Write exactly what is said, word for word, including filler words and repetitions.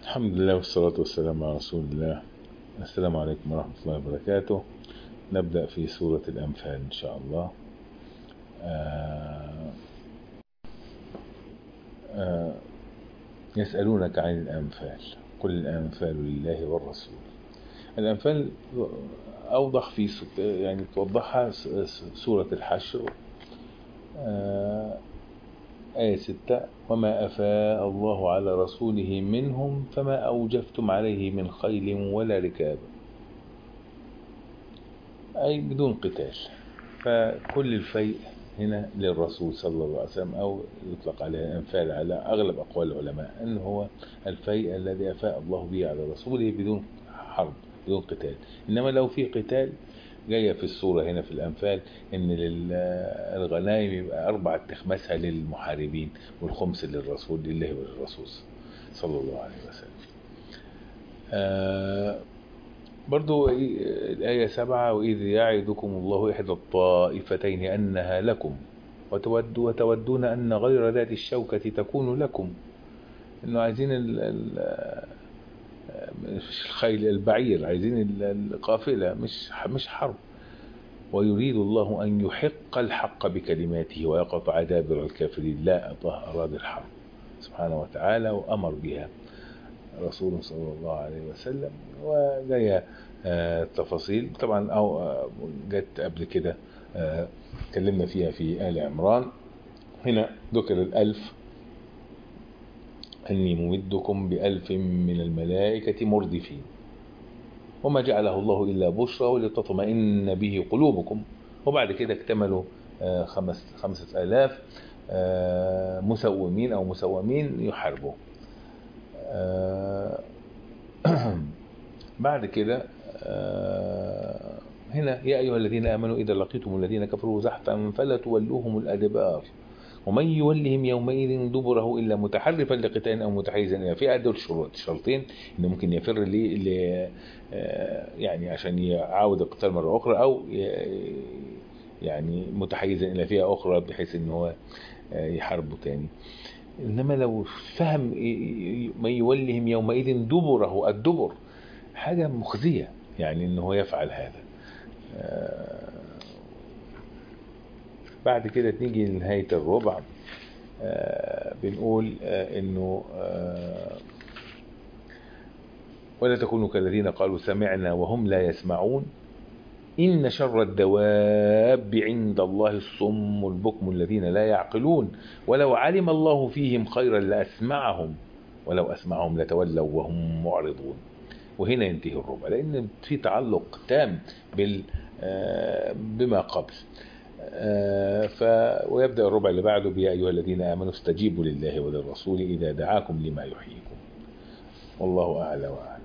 الحمد لله والصلاة والسلام على رسول الله. السلام عليكم ورحمة الله وبركاته. نبدأ في سورة الأنفال إن شاء الله. آه آه يسألونك عن الأنفال، قل الأنفال لله والرسول. الأنفال أوضح في يعني توضحها سورة الحشر، آه آية ستة: وما أفاء الله على رسوله منهم فما أوجفتم عليه من خيل ولا ركاب، أي بدون قتال. فكل الفيء هنا للرسول صلى الله عليه وسلم، أو يطلق عليه الأنفال على أغلب أقوال العلماء أنه هو الفيء الذي أفاء الله به على رسوله بدون حرب بدون قتال. إنما لو في قتال جاية في السورة هنا في الأنفال إن الغنائم يبقى أربعة تخمسها للمحاربين والخمس للرسول لله وللرسول صلى الله عليه وسلم. آه برضو الآية سبعة: وإذ يعدكم الله إحدى الطائفتين أنها لكم وتود وتودون أن غير ذات الشوكة تكون لكم. إنه عايزين ال ال مش الخيل، البعير، عايزين القافلة، مش مش حرب. ويريد الله أن يحق الحق بكلماته ويقطع دابر الكافرين. لا، الله أراد الحرب سبحانه وتعالى وأمر بها رسول صلى الله عليه وسلم. وجاية التفاصيل طبعا أو جت قبل كده اتكلمنا فيها في آل عمران. هنا ذكر الألف: أني ممدكم بألف من الملائكة مردفين وما جعله الله إلا بشرى ولتطمئن به قلوبكم. وبعد كده اكتملوا خمس خمسة آلاف مسومين أو مسومين يحاربوا. بعد كده هنا: يا أيها الذين آمنوا إذا لقيتم الذين كفروا زحفا فلا تولوهم الأدبار ومن يولهم يومئذ دبره إلا متحرفا لقتال أو متحيزا إلى فئة. دول شروط شرطين إنه ممكن يفر لي يعني عشان يعاود القتال مرة أخرى، أو يعني متحيزا إلى فئة أخرى بحيث إنه هو يحاربه تاني. إنما لو فهم من يولهم يومئذ دبره، الدبر حاجة مخزية يعني إنه هو يفعل هذا. بعد كده نيجي لنهاية الربع، بنقول إنه ولا تكونوا كالذين قالوا سمعنا وهم لا يسمعون إن شر الدواب عند الله الصم البكم الذين لا يعقلون ولو علم الله فيهم خيرا لأسمعهم ولو أسمعهم لتولوا وهم معرضون. وهنا ينتهي الربع لأن في تعلق تام بال بما قبل. ف ويبدأ الربع اللي بعده: يا أيها الذين آمنوا استجيبوا لله وللرسول إذا دعاكم لما يحييكم. والله أعلى وأعلم.